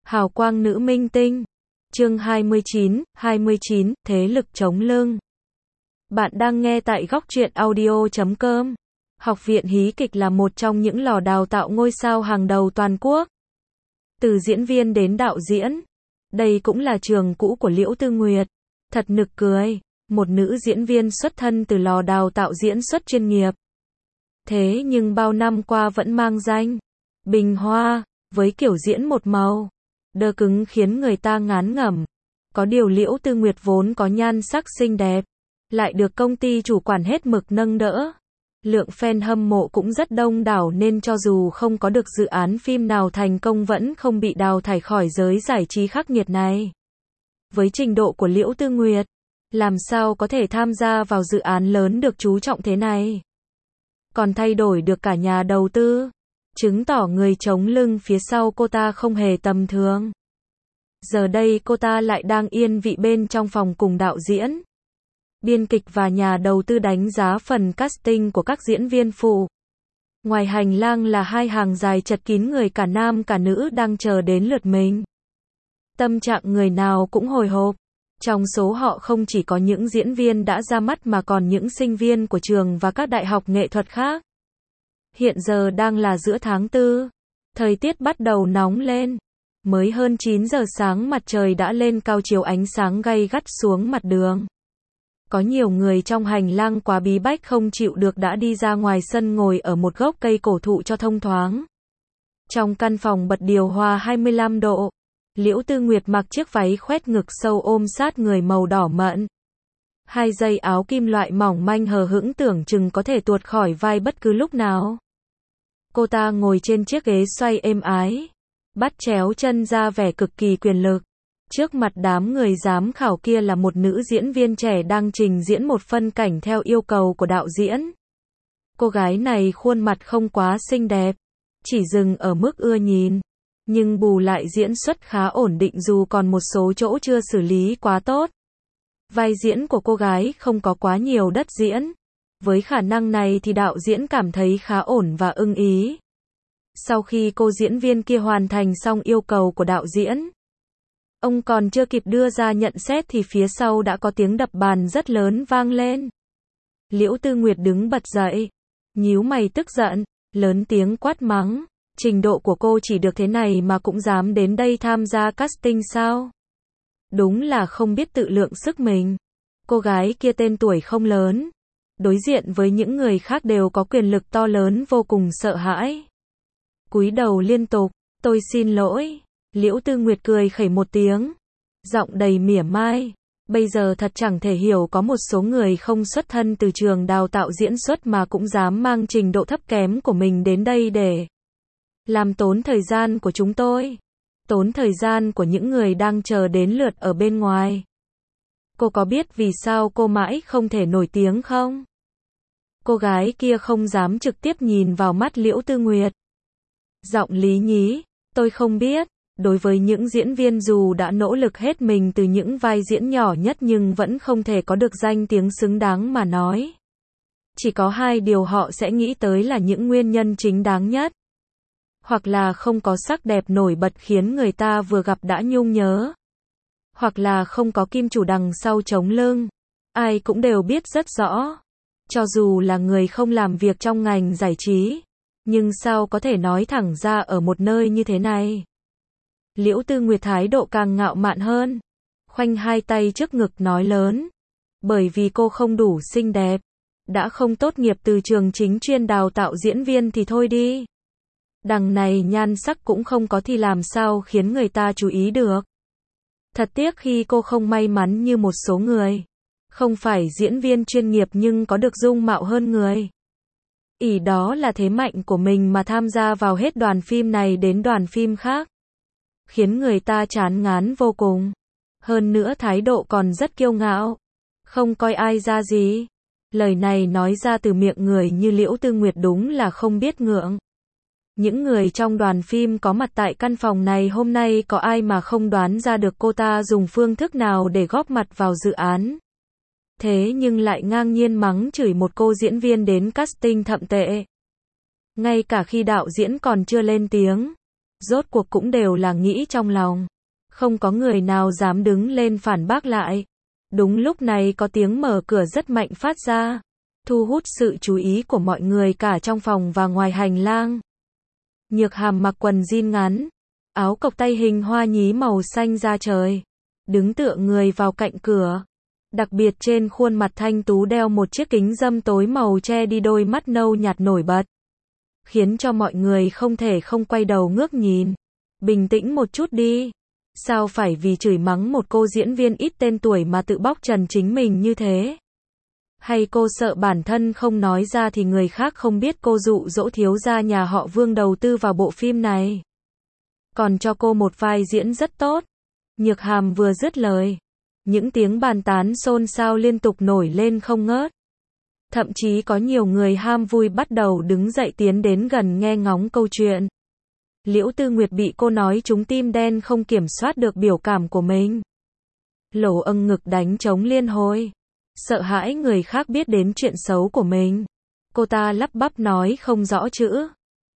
Hào quang nữ minh tinh. Chương 29, thế lực chống lưng. Bạn đang nghe tại góc truyện audio.com. Học viện hí kịch là một trong những lò đào tạo ngôi sao hàng đầu toàn quốc. Từ diễn viên đến đạo diễn. Đây cũng là trường cũ của Liễu Tư Nguyệt. Thật nực cười, một nữ diễn viên xuất thân từ lò đào tạo diễn xuất chuyên nghiệp. Thế nhưng bao năm qua vẫn mang danh Bình Hoa, với kiểu diễn một màu đơ cứng khiến người ta ngán ngẩm. Có điều Liễu Tư Nguyệt vốn có nhan sắc xinh đẹp, lại được công ty chủ quản hết mực nâng đỡ. Lượng fan hâm mộ cũng rất đông đảo nên cho dù không có được dự án phim nào thành công vẫn không bị đào thải khỏi giới giải trí khắc nghiệt này. Với trình độ của Liễu Tư Nguyệt, làm sao có thể tham gia vào dự án lớn được chú trọng thế này? Còn thay đổi được cả nhà đầu tư, chứng tỏ người chống lưng phía sau cô ta không hề tầm thường. Giờ đây cô ta lại đang yên vị bên trong phòng cùng đạo diễn, biên kịch và nhà đầu tư đánh giá phần casting của các diễn viên phụ. Ngoài hành lang là hai hàng dài chật kín người cả nam cả nữ đang chờ đến lượt mình. Tâm trạng người nào cũng hồi hộp. Trong số họ không chỉ có những diễn viên đã ra mắt mà còn những sinh viên của trường và các đại học nghệ thuật khác. Hiện giờ đang là giữa tháng 4. Thời tiết bắt đầu nóng lên. Mới hơn 9 giờ sáng mặt trời đã lên cao chiếu ánh sáng gay gắt xuống mặt đường. Có nhiều người trong hành lang quá bí bách không chịu được đã đi ra ngoài sân ngồi ở một gốc cây cổ thụ cho thông thoáng. Trong căn phòng bật điều hòa 25 độ. Liễu Tư Nguyệt mặc chiếc váy khoét ngực sâu ôm sát người màu đỏ mận. Hai dây áo kim loại mỏng manh hờ hững tưởng chừng có thể tuột khỏi vai bất cứ lúc nào. Cô ta ngồi trên chiếc ghế xoay êm ái, bắt chéo chân ra vẻ cực kỳ quyền lực. Trước mặt đám người giám khảo kia là một nữ diễn viên trẻ đang trình diễn một phân cảnh theo yêu cầu của đạo diễn. Cô gái này khuôn mặt không quá xinh đẹp, chỉ dừng ở mức ưa nhìn. Nhưng bù lại diễn xuất khá ổn định dù còn một số chỗ chưa xử lý quá tốt. Vai diễn của cô gái không có quá nhiều đất diễn. Với khả năng này thì đạo diễn cảm thấy khá ổn và ưng ý. Sau khi cô diễn viên kia hoàn thành xong yêu cầu của đạo diễn, ông còn chưa kịp đưa ra nhận xét thì phía sau đã có tiếng đập bàn rất lớn vang lên. Liễu Tư Nguyệt đứng bật dậy, nhíu mày tức giận, lớn tiếng quát mắng. Trình độ của cô chỉ được thế này mà cũng dám đến đây tham gia casting sao? Đúng là không biết tự lượng sức mình. Cô gái kia tên tuổi không lớn, đối diện với những người khác đều có quyền lực to lớn vô cùng sợ hãi. Cúi đầu liên tục, tôi xin lỗi. Liễu Tư Nguyệt cười khẩy một tiếng, giọng đầy mỉa mai. Bây giờ thật chẳng thể hiểu có một số người không xuất thân từ trường đào tạo diễn xuất mà cũng dám mang trình độ thấp kém của mình đến đây để làm tốn thời gian của chúng tôi, tốn thời gian của những người đang chờ đến lượt ở bên ngoài. Cô có biết vì sao cô mãi không thể nổi tiếng không? Cô gái kia không dám trực tiếp nhìn vào mắt Liễu Tư Nguyệt. Giọng lý nhí, tôi không biết. Đối với những diễn viên dù đã nỗ lực hết mình từ những vai diễn nhỏ nhất nhưng vẫn không thể có được danh tiếng xứng đáng mà nói. Chỉ có hai điều họ sẽ nghĩ tới là những nguyên nhân chính đáng nhất. Hoặc là không có sắc đẹp nổi bật khiến người ta vừa gặp đã nhung nhớ. Hoặc là không có kim chủ đằng sau chống lưng. Ai cũng đều biết rất rõ. Cho dù là người không làm việc trong ngành giải trí, nhưng sao có thể nói thẳng ra ở một nơi như thế này? Liễu Tư Nguyệt thái độ càng ngạo mạn hơn, khoanh hai tay trước ngực nói lớn. Bởi vì cô không đủ xinh đẹp, đã không tốt nghiệp từ trường chính chuyên đào tạo diễn viên thì thôi đi. Đằng này nhan sắc cũng không có thì làm sao khiến người ta chú ý được. Thật tiếc khi cô không may mắn như một số người. Không phải diễn viên chuyên nghiệp nhưng có được dung mạo hơn người. Ỷ đó là thế mạnh của mình mà tham gia vào hết đoàn phim này đến đoàn phim khác. Khiến người ta chán ngán vô cùng. Hơn nữa thái độ còn rất kiêu ngạo. Không coi ai ra gì. Lời này nói ra từ miệng người như Liễu Tư Nguyệt đúng là không biết ngượng. Những người trong đoàn phim có mặt tại căn phòng này hôm nay có ai mà không đoán ra được cô ta dùng phương thức nào để góp mặt vào dự án. Thế nhưng lại ngang nhiên mắng chửi một cô diễn viên đến casting thậm tệ. Ngay cả khi đạo diễn còn chưa lên tiếng, rốt cuộc cũng đều là nghĩ trong lòng. Không có người nào dám đứng lên phản bác lại. Đúng lúc này có tiếng mở cửa rất mạnh phát ra, thu hút sự chú ý của mọi người cả trong phòng và ngoài hành lang. Nhược Hàm mặc quần jean ngắn, áo cộc tay hình hoa nhí màu xanh da trời, đứng tựa người vào cạnh cửa. Đặc biệt trên khuôn mặt thanh tú đeo một chiếc kính râm tối màu che đi đôi mắt nâu nhạt nổi bật, khiến cho mọi người không thể không quay đầu ngước nhìn. Bình tĩnh một chút đi. Sao phải vì chửi mắng một cô diễn viên ít tên tuổi mà tự bóc trần chính mình như thế? Hay cô sợ bản thân không nói ra thì người khác không biết cô dụ dỗ thiếu gia nhà họ Vương đầu tư vào bộ phim này? Còn cho cô một vai diễn rất tốt. Nhược Hàm vừa dứt lời, những tiếng bàn tán xôn xao liên tục nổi lên không ngớt. Thậm chí có nhiều người ham vui bắt đầu đứng dậy tiến đến gần nghe ngóng câu chuyện. Liễu Tư Nguyệt bị cô nói trúng tim đen không kiểm soát được biểu cảm của mình. Lỗ âng ngực đánh trống liên hồi. Sợ hãi người khác biết đến chuyện xấu của mình. Cô ta lắp bắp nói không rõ chữ.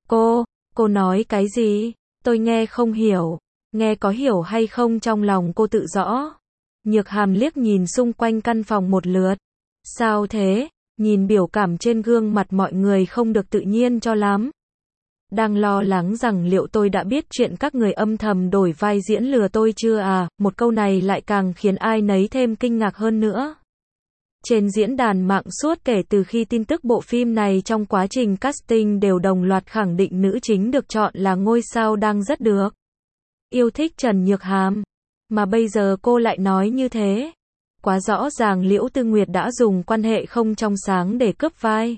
Cô nói cái gì? Tôi nghe không hiểu. Nghe có hiểu hay không trong lòng cô tự rõ. Nhược Hàm liếc nhìn xung quanh căn phòng một lượt. Sao thế? Nhìn biểu cảm trên gương mặt mọi người không được tự nhiên cho lắm. Đang lo lắng rằng liệu tôi đã biết chuyện các người âm thầm đổi vai diễn lừa tôi chưa à? Một câu này lại càng khiến ai nấy thêm kinh ngạc hơn nữa. Trên diễn đàn mạng suốt kể từ khi tin tức bộ phim này trong quá trình casting đều đồng loạt khẳng định nữ chính được chọn là ngôi sao đang rất được yêu thích Trần Nhược Hàm. Mà bây giờ cô lại nói như thế. Quá rõ ràng Liễu Tư Nguyệt đã dùng quan hệ không trong sáng để cướp vai.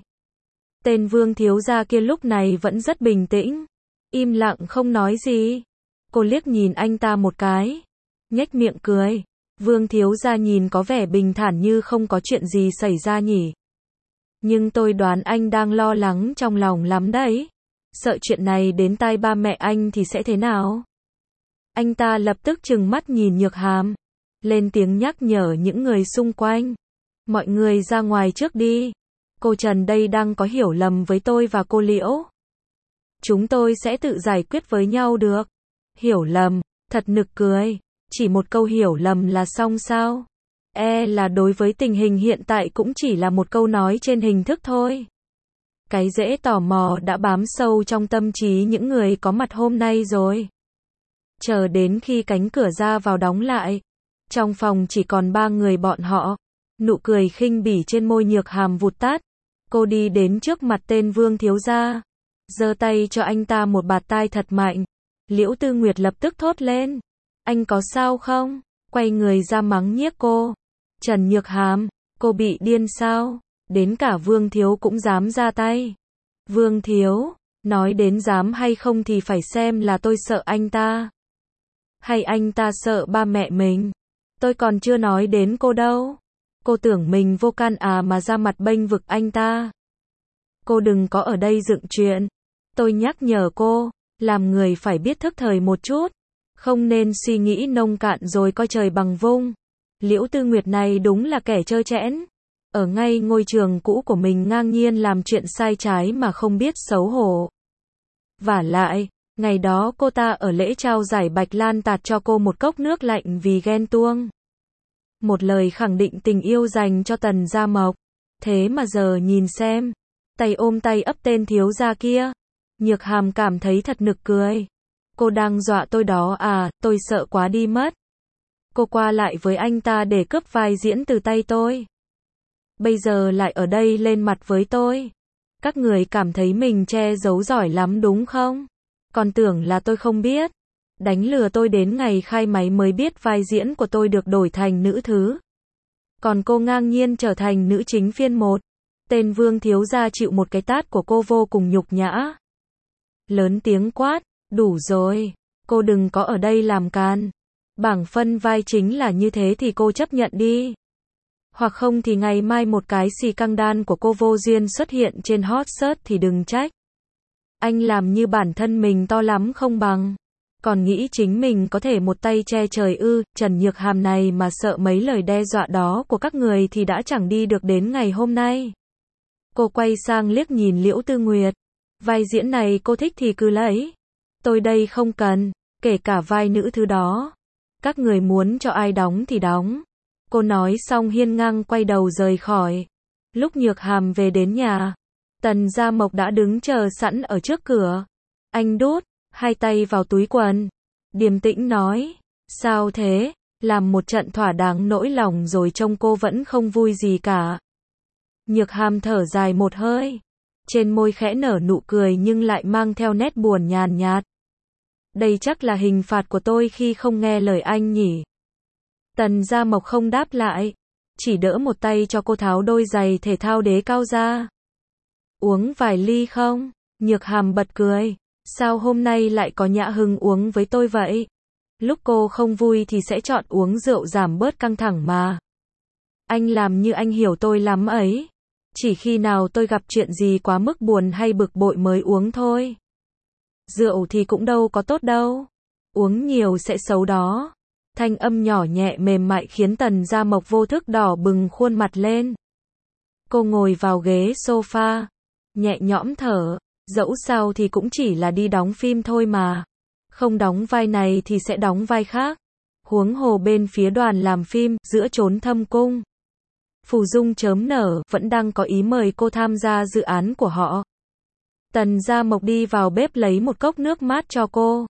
Tên Vương thiếu gia kia lúc này vẫn rất bình tĩnh, im lặng không nói gì. Cô liếc nhìn anh ta một cái, nhếch miệng cười. Vương thiếu gia nhìn có vẻ bình thản như không có chuyện gì xảy ra nhỉ. Nhưng tôi đoán anh đang lo lắng trong lòng lắm đấy. Sợ chuyện này đến tai ba mẹ anh thì sẽ thế nào? Anh ta lập tức trừng mắt nhìn Nhược Hàm, lên tiếng nhắc nhở những người xung quanh. Mọi người ra ngoài trước đi. Cô Trần đây đang có hiểu lầm với tôi và cô Liễu. Chúng tôi sẽ tự giải quyết với nhau được. Hiểu lầm, thật nực cười. Chỉ một câu hiểu lầm là xong sao? Là đối với tình hình hiện tại cũng chỉ là một câu nói trên hình thức thôi. Cái rễ tò mò đã bám sâu trong tâm trí những người có mặt hôm nay rồi. Chờ đến khi cánh cửa ra vào đóng lại, trong phòng chỉ còn 3 người bọn họ. Nụ cười khinh bỉ trên môi Nhược Hàm vụt tắt. Cô đi đến trước mặt tên Vương thiếu gia, giơ tay cho anh ta một bạt tai thật mạnh. Liễu Tư Nguyệt lập tức thốt lên. Anh có sao không? Quay người ra mắng nhiếc cô. Trần Nhược Hàm, cô bị điên sao? Đến cả Vương thiếu cũng dám ra tay. Vương thiếu, nói đến dám hay không thì phải xem là tôi sợ anh ta, hay anh ta sợ ba mẹ mình. Tôi còn chưa nói đến cô đâu. Cô tưởng mình vô can à mà ra mặt bênh vực anh ta. Cô đừng có ở đây dựng chuyện. Tôi nhắc nhở cô, làm người phải biết thức thời một chút. Không nên suy nghĩ nông cạn rồi coi trời bằng vung. Liễu Tư Nguyệt này đúng là kẻ trơ trẽn. Ở ngay ngôi trường cũ của mình ngang nhiên làm chuyện sai trái mà không biết xấu hổ. Vả lại, ngày đó cô ta ở lễ trao giải Bạch Lan tạt cho cô một cốc nước lạnh vì ghen tuông. Một lời khẳng định tình yêu dành cho Tần Gia Mộc. Thế mà giờ nhìn xem, tay ôm tay ấp tên thiếu gia kia. Nhược Hàm cảm thấy thật nực cười. Cô đang dọa tôi đó à, tôi sợ quá đi mất. Cô qua lại với anh ta để cướp vai diễn từ tay tôi. Bây giờ lại ở đây lên mặt với tôi. Các người cảm thấy mình che giấu giỏi lắm đúng không? Còn tưởng là tôi không biết. Đánh lừa tôi đến ngày khai máy mới biết vai diễn của tôi được đổi thành nữ thứ. Còn cô ngang nhiên trở thành nữ chính phiên 1. Tên Vương thiếu gia chịu một cái tát của cô vô cùng nhục nhã. Lớn tiếng quát, đủ rồi, cô đừng có ở đây làm càn. Bảng phân vai chính là như thế thì cô chấp nhận đi. Hoặc không thì ngày mai một cái xì căng đan của cô vô duyên xuất hiện trên hot search thì đừng trách. Anh làm như bản thân mình to lắm không bằng. Còn nghĩ chính mình có thể một tay che trời ư? Trần Nhược Hàm này mà sợ mấy lời đe dọa đó của các người thì đã chẳng đi được đến ngày hôm nay. Cô quay sang liếc nhìn Liễu Tư Nguyệt. Vai diễn này cô thích thì cứ lấy. Tôi đây không cần, kể cả vai nữ thứ đó. Các người muốn cho ai đóng thì đóng. Cô nói xong hiên ngang quay đầu rời khỏi. Lúc Nhược Hàm về đến nhà, Tần Gia Mộc đã đứng chờ sẵn ở trước cửa. Anh đút hai tay vào túi quần, điềm tĩnh nói, sao thế, làm một trận thỏa đáng nỗi lòng rồi trông cô vẫn không vui gì cả. Nhược Hàm thở dài một hơi, trên môi khẽ nở nụ cười nhưng lại mang theo nét buồn nhàn nhạt. Đây chắc là hình phạt của tôi khi không nghe lời anh nhỉ. Tần Gia Mộc không đáp lại, chỉ đỡ một tay cho cô tháo đôi giày thể thao đế cao ra. Uống vài ly không? Nhược Hàm bật cười. Sao hôm nay lại có nhã hứng uống với tôi vậy? Lúc cô không vui thì sẽ chọn uống rượu giảm bớt căng thẳng mà. Anh làm như anh hiểu tôi lắm ấy. Chỉ khi nào tôi gặp chuyện gì quá mức buồn hay bực bội mới uống thôi. Rượu thì cũng đâu có tốt đâu. Uống nhiều sẽ xấu đó. Thanh âm nhỏ nhẹ mềm mại khiến Tần Gia Mộc vô thức đỏ bừng khuôn mặt lên. Cô ngồi vào ghế sofa, nhẹ nhõm thở, dẫu sao thì cũng chỉ là đi đóng phim thôi mà. Không đóng vai này thì sẽ đóng vai khác. Huống hồ bên phía đoàn làm phim, giữa chốn thâm cung, Phù Dung chớm nở, vẫn đang có ý mời cô tham gia dự án của họ. Tần Gia Mộc đi vào bếp lấy một cốc nước mát cho cô.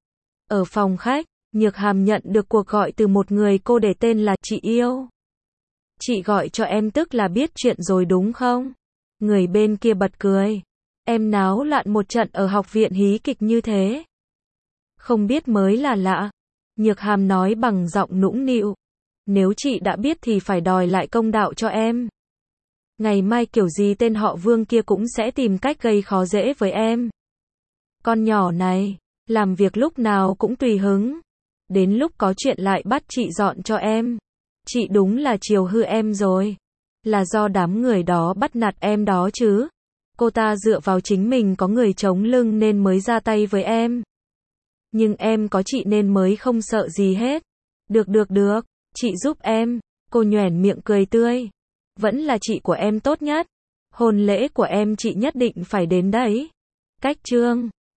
Ở phòng khách, Nhược Hàm nhận được cuộc gọi từ một người cô để tên là chị yêu. Chị gọi cho em tức là biết chuyện rồi đúng không? Người bên kia bật cười. Em náo loạn một trận ở học viện hí kịch như thế. Không biết mới là lạ. Nhược Hàm nói bằng giọng nũng nịu. Nếu chị đã biết thì phải đòi lại công đạo cho em. Ngày mai kiểu gì tên họ Vương kia cũng sẽ tìm cách gây khó dễ với em. Con nhỏ này, làm việc lúc nào cũng tùy hứng. Đến lúc có chuyện lại bắt chị dọn cho em. Chị đúng là chiều hư em rồi. Là do đám người đó bắt nạt em đó chứ. Cô ta dựa vào chính mình có người chống lưng nên mới ra tay với em. Nhưng em có chị nên mới không sợ gì hết. Được, chị giúp em. Cô nhoẻn miệng cười tươi. Vẫn là chị của em tốt nhất. Hôn lễ của em chị nhất định phải đến đấy. Cách chương